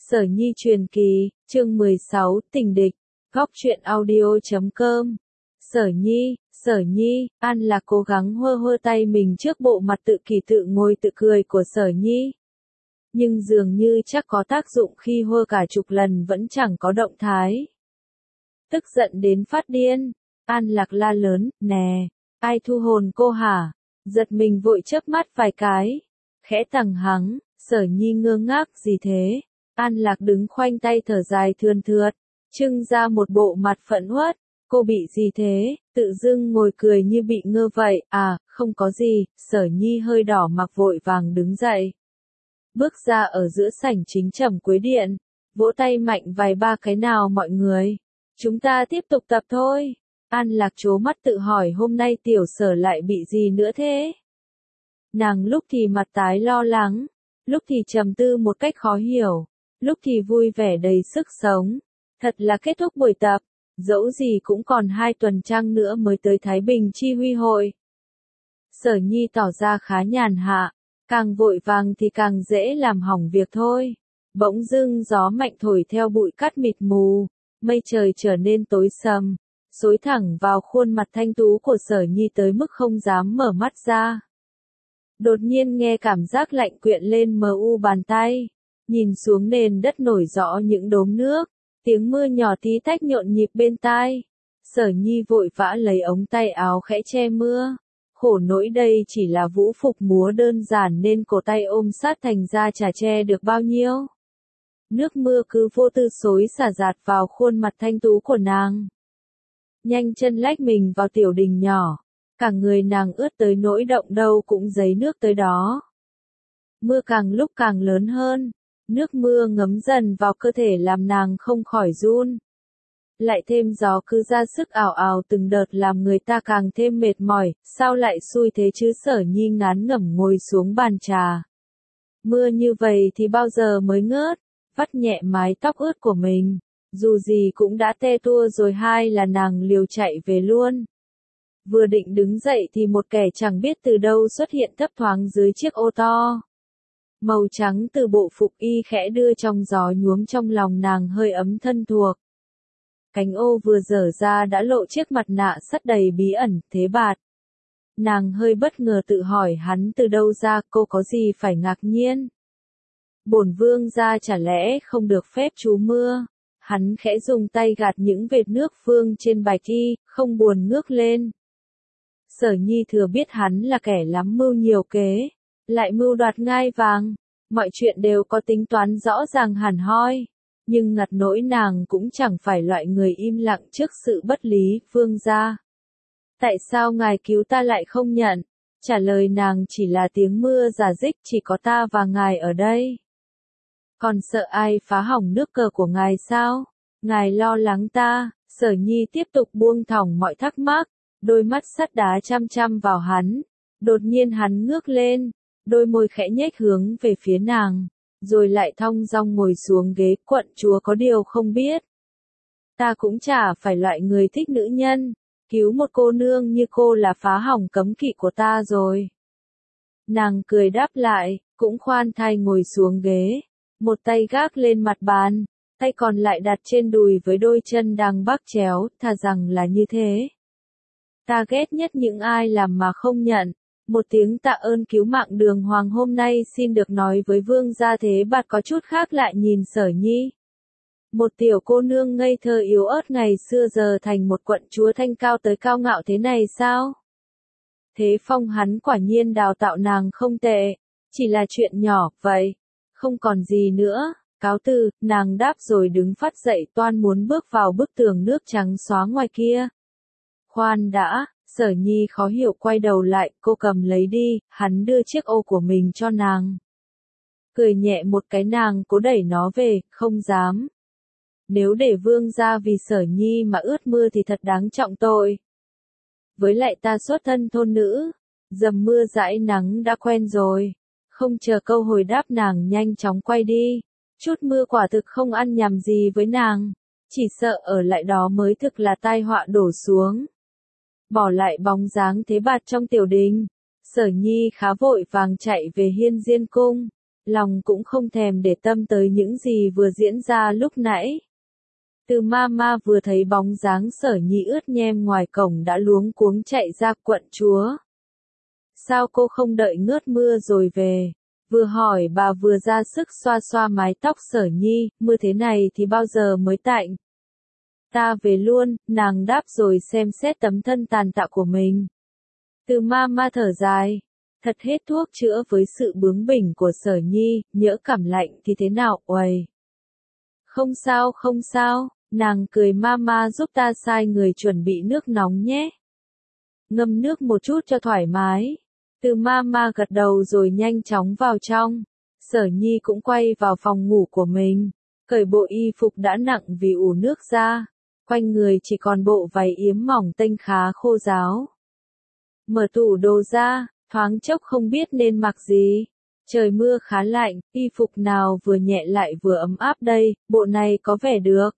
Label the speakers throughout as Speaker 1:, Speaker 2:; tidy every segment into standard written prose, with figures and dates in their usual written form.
Speaker 1: Sở Nhi truyền kỳ, chương 16, tình địch, góc truyện audio.com. Sở Nhi, An Lạc cố gắng hơ tay mình trước bộ mặt tự kỷ tự ngồi tự cười của Sở Nhi. Nhưng dường như chắc có tác dụng khi hơ cả chục lần vẫn chẳng có động thái. Tức giận đến phát điên, An Lạc la lớn, nè, ai thu hồn cô hả? Giật mình vội chớp mắt vài cái. Khẽ tằng hắng, Sở Nhi ngơ ngác gì thế? An Lạc đứng khoanh tay thở dài thườn thượt, trưng ra một bộ mặt phẫn uất. Cô bị gì thế? Tự dưng ngồi cười như bị ngơ vậy. À, không có gì. Sở Nhi hơi đỏ mặt vội vàng đứng dậy. Bước ra ở giữa sảnh chính trầm Quế Điện, vỗ tay mạnh vài ba cái nào mọi người. Chúng ta tiếp tục tập thôi. An Lạc trố mắt tự hỏi hôm nay tiểu Sở lại bị gì nữa thế? Nàng lúc thì mặt tái lo lắng, lúc thì trầm tư một cách khó hiểu, lúc thì vui vẻ đầy sức sống. Thật là kết thúc buổi tập, dẫu gì cũng còn 2 tuần trăng nữa mới tới Thái Bình Chi Huy Hội. Sở Nhi tỏ ra khá nhàn hạ, càng vội vàng thì càng dễ làm hỏng việc thôi. Bỗng dưng gió mạnh thổi theo bụi cát mịt mù, mây trời trở nên tối sầm, xối thẳng vào khuôn mặt thanh tú của Sở Nhi tới mức không dám mở mắt ra. Đột nhiên nghe cảm giác lạnh quyện lên mờ u bàn tay, nhìn xuống nền đất nổi rõ những đốm nước, tiếng mưa nhỏ tí tách nhộn nhịp bên tai. Sở Nhi vội vã lấy ống tay áo khẽ che mưa. Khổ nỗi đây chỉ là vũ phục múa đơn giản nên cổ tay ôm sát thành ra chả che được bao nhiêu. Nước mưa cứ vô tư xối xả dạt vào khuôn mặt thanh tú của nàng. Nhanh chân lách mình vào tiểu đình nhỏ, cả người nàng ướt tới nỗi động đâu cũng dấy nước tới đó. Mưa càng lúc càng lớn hơn, nước mưa ngấm dần vào cơ thể làm nàng không khỏi run. Lại thêm gió cứ ra sức ảo ảo từng đợt làm người ta càng thêm mệt mỏi, sao lại xui thế chứ? Sở Nhi ngán ngẩm ngồi xuống bàn trà. Mưa như vậy thì bao giờ mới ngớt, vắt nhẹ mái tóc ướt của mình, dù gì cũng đã te tua rồi. Hai là nàng liều chạy về luôn. Vừa định đứng dậy thì một kẻ chẳng biết từ đâu xuất hiện thấp thoáng dưới chiếc ô to màu trắng từ bộ phục y khẽ đưa trong gió nhuốm trong lòng nàng hơi ấm thân thuộc. Cánh ô vừa dở ra đã lộ chiếc mặt nạ sắt đầy bí ẩn, Thế Bạt. Nàng hơi bất ngờ tự hỏi hắn từ đâu ra, cô có gì phải ngạc nhiên. Bổn vương gia chả lẽ không được phép trú mưa. Hắn khẽ dùng tay gạt những vệt nước vương trên bạch y, không buồn ngước lên. Sở Nhi thừa biết hắn là kẻ lắm mưu nhiều kế, lại mưu đoạt ngai vàng, mọi chuyện đều có tính toán rõ ràng hẳn hoi. Nhưng ngặt nỗi nàng cũng chẳng phải loại người im lặng trước sự bất lý. Vương gia, tại sao ngài cứu ta lại không nhận? Trả lời nàng chỉ là tiếng mưa rả rích, chỉ có ta và ngài ở đây. Còn sợ ai phá hỏng nước cờ của ngài sao? Ngài lo lắng ta. Sở Nhi tiếp tục buông thõng mọi thắc mắc, đôi mắt sắt đá chăm chăm vào hắn. Đột nhiên hắn ngước lên, đôi môi khẽ nhếch hướng về phía nàng, rồi lại thong dong ngồi xuống ghế. Quận chúa có điều không biết, ta cũng chả phải loại người thích nữ nhân, cứu một cô nương như cô là phá hỏng cấm kỵ của ta rồi. Nàng cười đáp lại, cũng khoan thai ngồi xuống ghế, một tay gác lên mặt bàn, tay còn lại đặt trên đùi với đôi chân đang bắc chéo. Thà rằng là như thế. Ta ghét nhất những ai làm mà không nhận. Một tiếng tạ ơn cứu mạng đường hoàng hôm nay xin được nói với vương gia. Thế Bạt có chút khác lại nhìn Sở Nhi. Một tiểu cô nương ngây thơ yếu ớt ngày xưa giờ thành một quận chúa thanh cao tới cao ngạo thế này sao? Thế phong hắn quả nhiên đào tạo nàng không tệ, chỉ là chuyện nhỏ vậy, không còn gì nữa. Cáo từ, nàng đáp rồi đứng phát dậy toan muốn bước vào bức tường nước trắng xóa ngoài kia. Khoan đã. Sở Nhi khó hiểu quay đầu lại, cô cầm lấy đi. Hắn đưa chiếc ô của mình cho nàng, cười nhẹ một cái. Nàng cố đẩy nó về, không dám. Nếu để vương gia vì Sở Nhi mà ướt mưa thì thật đáng trọng tội. Với lại ta xuất thân thôn nữ, dầm mưa dãi nắng đã quen rồi. Không chờ câu hồi đáp nàng nhanh chóng quay đi. Chút mưa quả thực không ăn nhầm gì với nàng, chỉ sợ ở lại đó mới thực là tai họa đổ xuống. Bỏ lại bóng dáng Thế Bạt trong tiểu đình, Sở Nhi khá vội vàng chạy về Hiên Diên Cung. lòng cũng không thèm để tâm tới những gì vừa diễn ra lúc nãy. Từ Mama vừa thấy bóng dáng Sở Nhi ướt nhem ngoài cổng đã luống cuống chạy ra, quận chúa. Sao cô không đợi ngớt mưa rồi về? Vừa hỏi bà vừa ra sức xoa xoa mái tóc Sở Nhi, mưa thế này thì bao giờ mới tạnh? Ta về luôn, nàng đáp rồi xem xét tấm thân tàn tạ của mình. Từ Mama thở dài. Thật hết thuốc chữa với sự bướng bỉnh của Sở Nhi, nhỡ cảm lạnh thì thế nào, uầy. Không sao không sao, nàng cười, Mama giúp ta sai người chuẩn bị nước nóng nhé. Ngâm nước một chút cho thoải mái. Từ Mama gật đầu rồi nhanh chóng vào trong. Sở Nhi cũng quay vào phòng ngủ của mình, cởi bộ y phục đã nặng vì ủ nước ra. Quanh người chỉ còn bộ váy yếm mỏng tênh khá khô ráo. Mở tủ đồ ra, thoáng chốc không biết nên mặc gì. Trời mưa khá lạnh, y phục nào vừa nhẹ lại vừa ấm áp đây, bộ này có vẻ được.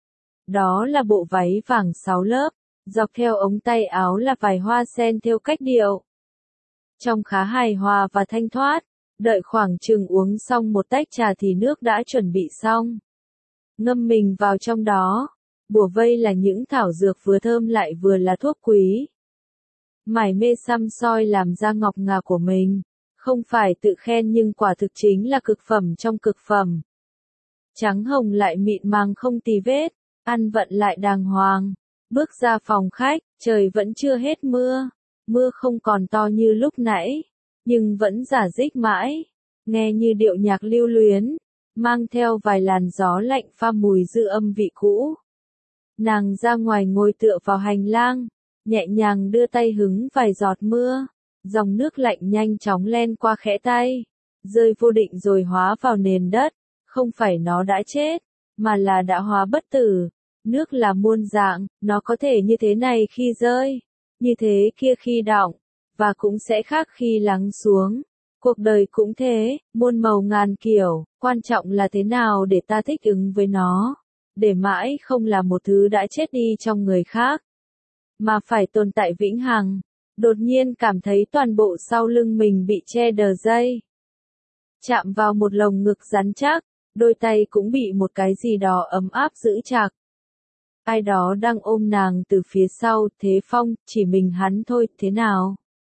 Speaker 1: Đó là bộ váy vàng 6 lớp, dọc theo ống tay áo là vài hoa sen theo cách điệu. Trông khá hài hòa và thanh thoát, đợi khoảng chừng uống xong một tách trà thì nước đã chuẩn bị xong. Ngâm mình vào trong đó, bủa vây là những thảo dược vừa thơm lại vừa là thuốc quý. Mải mê xăm soi làm da ngọc ngà của mình, không phải tự khen nhưng quả thực chính là cực phẩm trong cực phẩm. Trắng hồng lại mịn màng không tì vết, ăn vận lại đàng hoàng. Bước ra phòng khách, trời vẫn chưa hết mưa. Mưa không còn to như lúc nãy, nhưng vẫn rả rích mãi, nghe như điệu nhạc lưu luyến, mang theo vài làn gió lạnh pha mùi dư âm vị cũ. Nàng ra ngoài ngồi tựa vào hành lang, nhẹ nhàng đưa tay hứng vài giọt mưa, dòng nước lạnh nhanh chóng len qua khẽ tay, rơi vô định rồi hóa vào nền đất, không phải nó đã chết, mà là đã hóa bất tử. Nước là muôn dạng, nó có thể như thế này khi rơi, như thế kia khi đọng, và cũng sẽ khác khi lắng xuống. Cuộc đời cũng thế, muôn màu ngàn kiểu, quan trọng là thế nào để ta thích ứng với nó, để mãi không là một thứ đã chết đi trong người khác, mà phải tồn tại vĩnh hằng. Đột nhiên cảm thấy toàn bộ sau lưng mình bị che đờ dây, chạm vào một lồng ngực rắn chắc, đôi tay cũng bị một cái gì đó ấm áp giữ chặt. Ai đó đang ôm nàng từ phía sau, Thế Phong, chỉ mình hắn thôi, thế nào?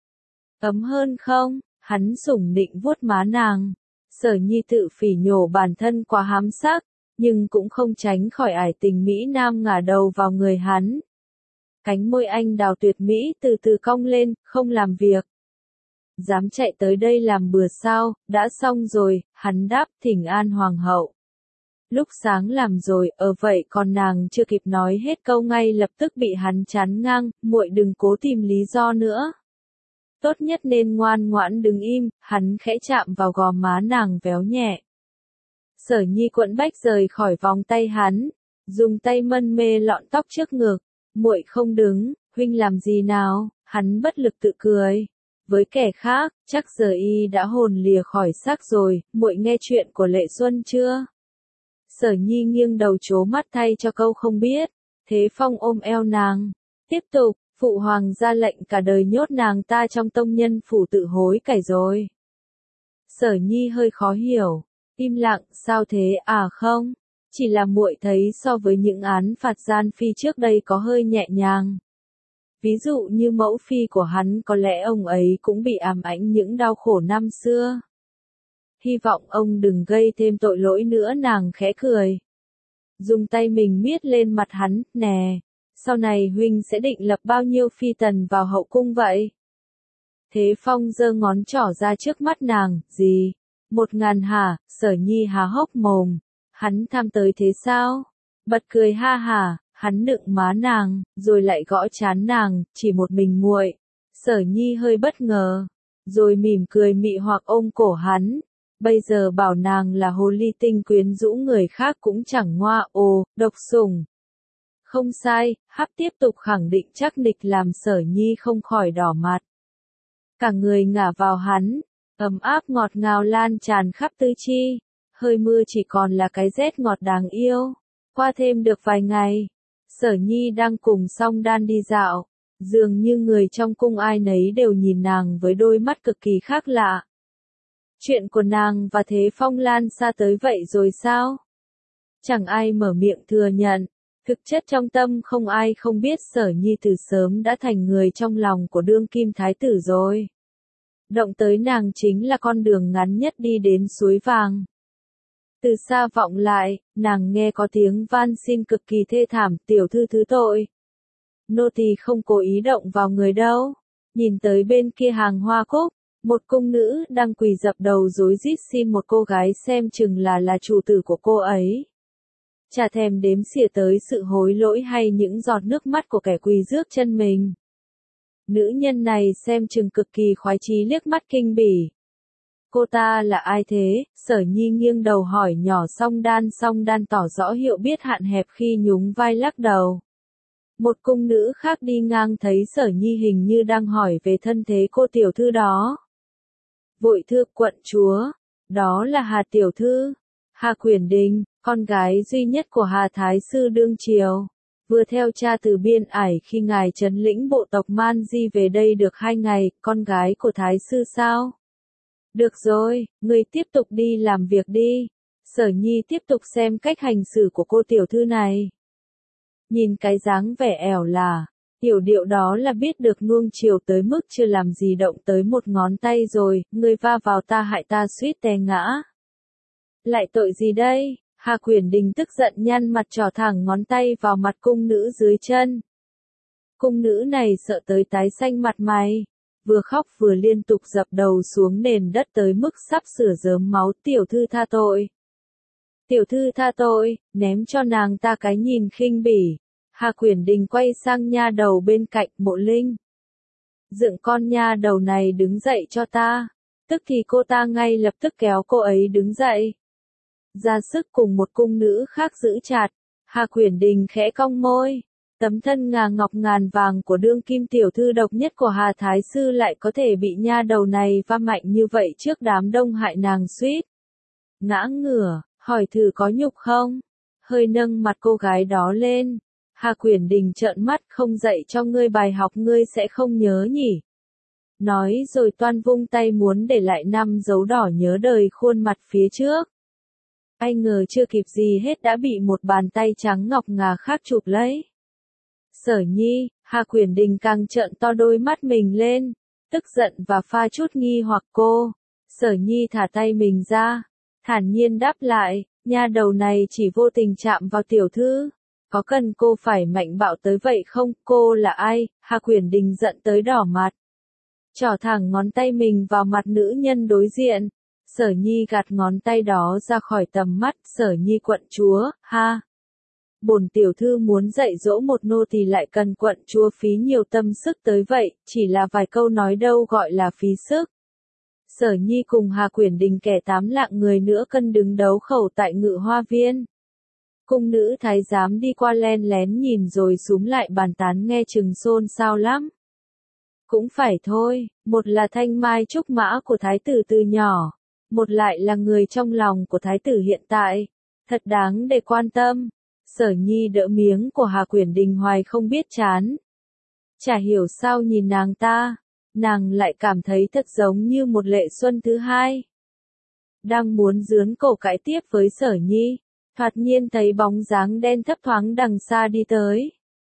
Speaker 1: Ấm hơn không? Hắn sủng nịnh vuốt má nàng. Sở Nhi tự phỉ nhổ bản thân quá hám sắc, nhưng cũng không tránh khỏi ải tình mỹ nam ngả đầu vào người hắn. Cánh môi anh đào tuyệt mỹ từ từ cong lên, không làm việc. Dám chạy tới đây làm bừa sao, đã xong rồi, hắn đáp, thỉnh an hoàng hậu. Lúc sáng làm rồi, vậy còn nàng chưa kịp nói hết câu ngay lập tức bị hắn chắn ngang, muội đừng cố tìm lý do nữa. Tốt nhất nên ngoan ngoãn đứng im, hắn khẽ chạm vào gò má nàng véo nhẹ. Sở Nhi quẫn bách rời khỏi vòng tay hắn, dùng tay mân mê lọn tóc trước ngực, muội không đứng, huynh làm gì nào, hắn bất lực tự cười. Với kẻ khác, chắc giờ y đã hồn lìa khỏi xác rồi, muội nghe chuyện của Lệ Xuân chưa? Sở Nhi nghiêng đầu trố mắt thay cho câu không biết. Thế Phong ôm eo nàng, tiếp tục, phụ hoàng ra lệnh cả đời nhốt nàng ta trong tông nhân phủ tự hối cải rồi. Sở Nhi hơi khó hiểu, im lặng, sao thế à? Không, chỉ là muội thấy so với những án phạt gian phi trước đây có hơi nhẹ nhàng. Ví dụ như mẫu phi của hắn, có lẽ ông ấy cũng bị ám ảnh những đau khổ năm xưa. Hy vọng ông đừng gây thêm tội lỗi nữa, nàng khẽ cười. Dùng tay mình miết lên mặt hắn, nè, sau này huynh sẽ định lập bao nhiêu phi tần vào hậu cung vậy? Thế Phong giơ ngón trỏ ra trước mắt nàng, gì? 1000 hả? Sở Nhi há hốc mồm. Hắn tham tới thế sao? Bật cười ha hả, hắn nựng má nàng, rồi lại gõ trán nàng, chỉ một mình muội. Sở Nhi hơi bất ngờ, rồi mỉm cười mị hoặc ôm cổ hắn. Bây giờ bảo nàng là hồ ly tinh quyến rũ người khác cũng chẳng ngoa, độc sủng. Không sai, hắp tiếp tục khẳng định chắc nịch làm Sở Nhi không khỏi đỏ mặt. Cả người ngả vào hắn, ấm áp ngọt ngào lan tràn khắp tứ chi, hơi mưa chỉ còn là cái rét ngọt đáng yêu. Qua thêm được vài ngày, Sở Nhi đang cùng Song Đan đi dạo, dường như người trong cung ai nấy đều nhìn nàng với đôi mắt cực kỳ khác lạ. Chuyện của nàng và Thế Phong lan xa tới vậy rồi sao? Chẳng ai mở miệng thừa nhận. Thực chất trong tâm không ai không biết Sở Nhi từ sớm đã thành người trong lòng của đương kim thái tử rồi. Động tới nàng chính là con đường ngắn nhất đi đến suối vàng. Từ xa vọng lại, nàng nghe có tiếng van xin cực kỳ thê thảm, tiểu thư thứ tội. Nô tỳ không cố ý động vào người đâu. Nhìn tới bên kia hàng hoa cúc, một cung nữ đang quỳ dập đầu rối rít xin một cô gái xem chừng là chủ tử của cô ấy. Chả thèm đếm xỉa tới sự hối lỗi hay những giọt nước mắt của kẻ quỳ rước chân mình. Nữ nhân này xem chừng cực kỳ khoái chí liếc mắt kinh bỉ. Cô ta là ai thế? Sở Nhi nghiêng đầu hỏi nhỏ song đan tỏ rõ hiệu biết hạn hẹp khi nhún vai lắc đầu. Một cung nữ khác đi ngang thấy Sở Nhi hình như đang hỏi về thân thế cô tiểu thư đó. Vội thưa quận chúa, đó là Hà tiểu thư, Hà Quyển Đình, con gái duy nhất của Hà Thái sư đương triều, vừa theo cha từ biên ải khi ngài trấn lĩnh bộ tộc Man Di về đây được 2 ngày, con gái của Thái sư sao? Được rồi, người tiếp tục đi làm việc đi. Sở Nhi tiếp tục xem cách hành xử của cô tiểu thư này. Nhìn cái dáng vẻ ẻo là, tiểu điệu đó là biết được nuông chiều tới mức chưa làm gì động tới một ngón tay rồi, người va vào ta hại ta suýt té ngã. Lại tội gì đây? Hà Quyển Đình tức giận nhăn mặt trỏ thẳng ngón tay vào mặt cung nữ dưới chân. Cung nữ này sợ tới tái xanh mặt mày, vừa khóc vừa liên tục dập đầu xuống nền đất tới mức sắp sửa rớm máu. Tiểu thư tha tội. Tiểu thư tha tội, ném cho nàng ta cái nhìn khinh bỉ. Hà Quyển Đình quay sang nha đầu bên cạnh, Mộ Linh. Dựng con nha đầu này đứng dậy cho ta. Tức thì cô ta ngay lập tức kéo cô ấy đứng dậy. Ra sức cùng một cung nữ khác giữ chặt. Hà Quyển Đình khẽ cong môi. Tấm thân ngà ngọc ngàn vàng của đương kim tiểu thư độc nhất của Hà Thái sư lại có thể bị nha đầu này va mạnh như vậy trước đám đông hại nàng suýt ngã ngửa, hỏi thử có nhục không? Hơi nâng mặt cô gái đó lên. Hà Quyển Đình trợn mắt, không dạy cho ngươi bài học ngươi sẽ không nhớ nhỉ? Nói rồi toan vung tay muốn để lại 5 dấu đỏ nhớ đời khuôn mặt phía trước. Ai ngờ chưa kịp gì hết đã bị một bàn tay trắng ngọc ngà khác chụp lấy. Sở Nhi, Hà Quyển Đình càng trợn to đôi mắt mình lên, tức giận và pha chút nghi hoặc cô. Sở Nhi thả tay mình ra, thản nhiên đáp lại, nha đầu này chỉ vô tình chạm vào tiểu thư. Có cần cô phải mạnh bạo tới vậy không? Cô là ai? Hà Quyển Đình giận tới đỏ mặt. Trỏ thẳng ngón tay mình vào mặt nữ nhân đối diện. Sở Nhi gạt ngón tay đó ra khỏi tầm mắt. Sở Nhi quận chúa, ha. Bổn tiểu thư muốn dạy dỗ một nô tỳ lại cần quận chúa phí nhiều tâm sức tới vậy, chỉ là vài câu nói đâu gọi là phí sức. Sở Nhi cùng Hà Quyển Đình kẻ 8 lạng người nữa cân đứng đấu khẩu tại Ngự Hoa Viên. Cung nữ thái giám đi qua len lén nhìn rồi xúm lại bàn tán nghe chừng xôn xao lắm. Cũng phải thôi, một là thanh mai trúc mã của thái tử từ nhỏ, một lại là người trong lòng của thái tử hiện tại, thật đáng để quan tâm. Sở Nhi đỡ miếng của Hà Quyển Đình hoài không biết chán. Chả hiểu sao nhìn nàng ta, nàng lại cảm thấy thật giống như một Lệ Xuân thứ hai. Đang muốn giướn cổ cãi tiếp với Sở Nhi, thoạt nhiên thấy bóng dáng đen thấp thoáng đằng xa đi tới.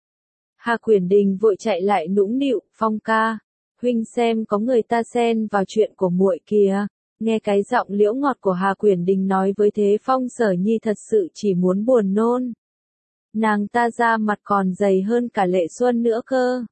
Speaker 1: Hà Quyển Đình vội chạy lại nũng nịu, Phong ca, huynh xem có người ta xen vào chuyện của muội kìa. Nghe cái giọng liễu ngọt của Hà Quyển Đình nói với Thế Phong, Sở Nhi thật sự chỉ muốn buồn nôn. Nàng ta da mặt còn dày hơn cả Lệ Xuân nữa cơ.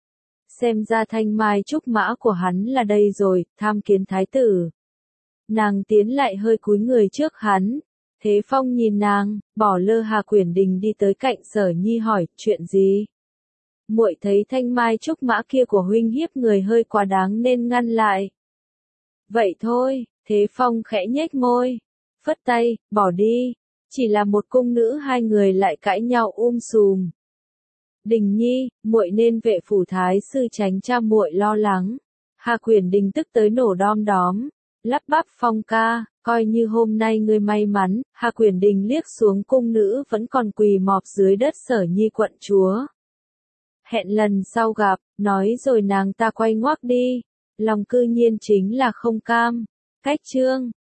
Speaker 1: Xem ra thanh mai trúc mã của hắn là đây rồi, tham kiến thái tử. Nàng tiến lại hơi cúi người trước hắn. Thế Phong nhìn nàng, bỏ lơ Hà Quyển Đình đi tới cạnh Sở Nhi hỏi, chuyện gì? Muội thấy thanh mai trúc mã kia của huynh hiếp người hơi quá đáng nên ngăn lại. Vậy thôi, Thế Phong khẽ nhếch môi, phất tay, bỏ đi. Chỉ là một cung nữ hai người lại cãi nhau sùm. Đình Nhi, muội nên vệ phủ thái sư tránh cha muội lo lắng. Hà Quyển Đình tức tới nổ đom đóm, lắp bắp, Phong ca, coi như hôm nay ngươi may mắn. Hà Quyển Đình liếc xuống cung nữ vẫn còn quỳ mọp dưới đất Sở Nhi quận chúa. Hẹn lần sau gặp, nói rồi nàng ta quay ngoác đi, lòng cư nhiên chính là không cam. Khách chương